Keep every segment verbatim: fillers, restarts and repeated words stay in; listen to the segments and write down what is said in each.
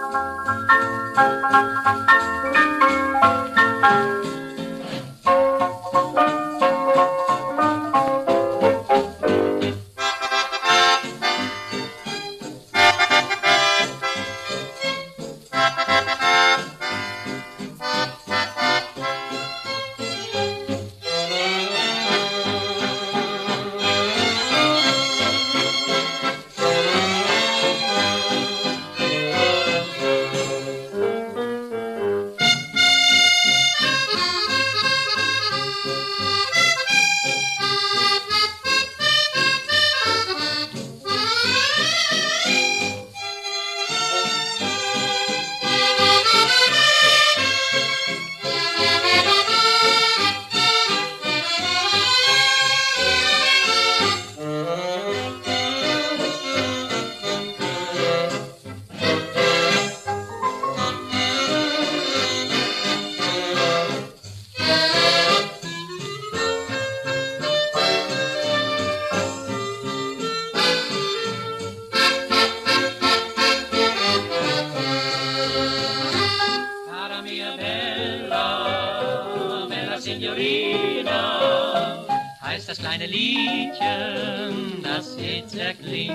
Signorina, heißt das kleine Liedchen, das jetzt erklingt.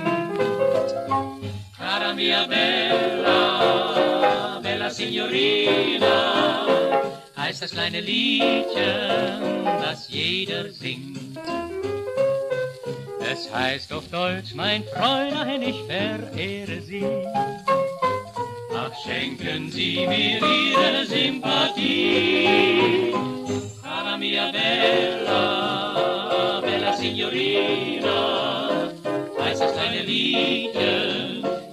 Cara mia bella, bella Signorina, heißt das kleine Liedchen, das jeder singt. Es heißt auf Deutsch, mein Fräulein, ich verehre Sie. Ach, schenken Sie mir Ihre Sympathie. Cara mia bella, bella Signorina, heißt das kleine Liedchen,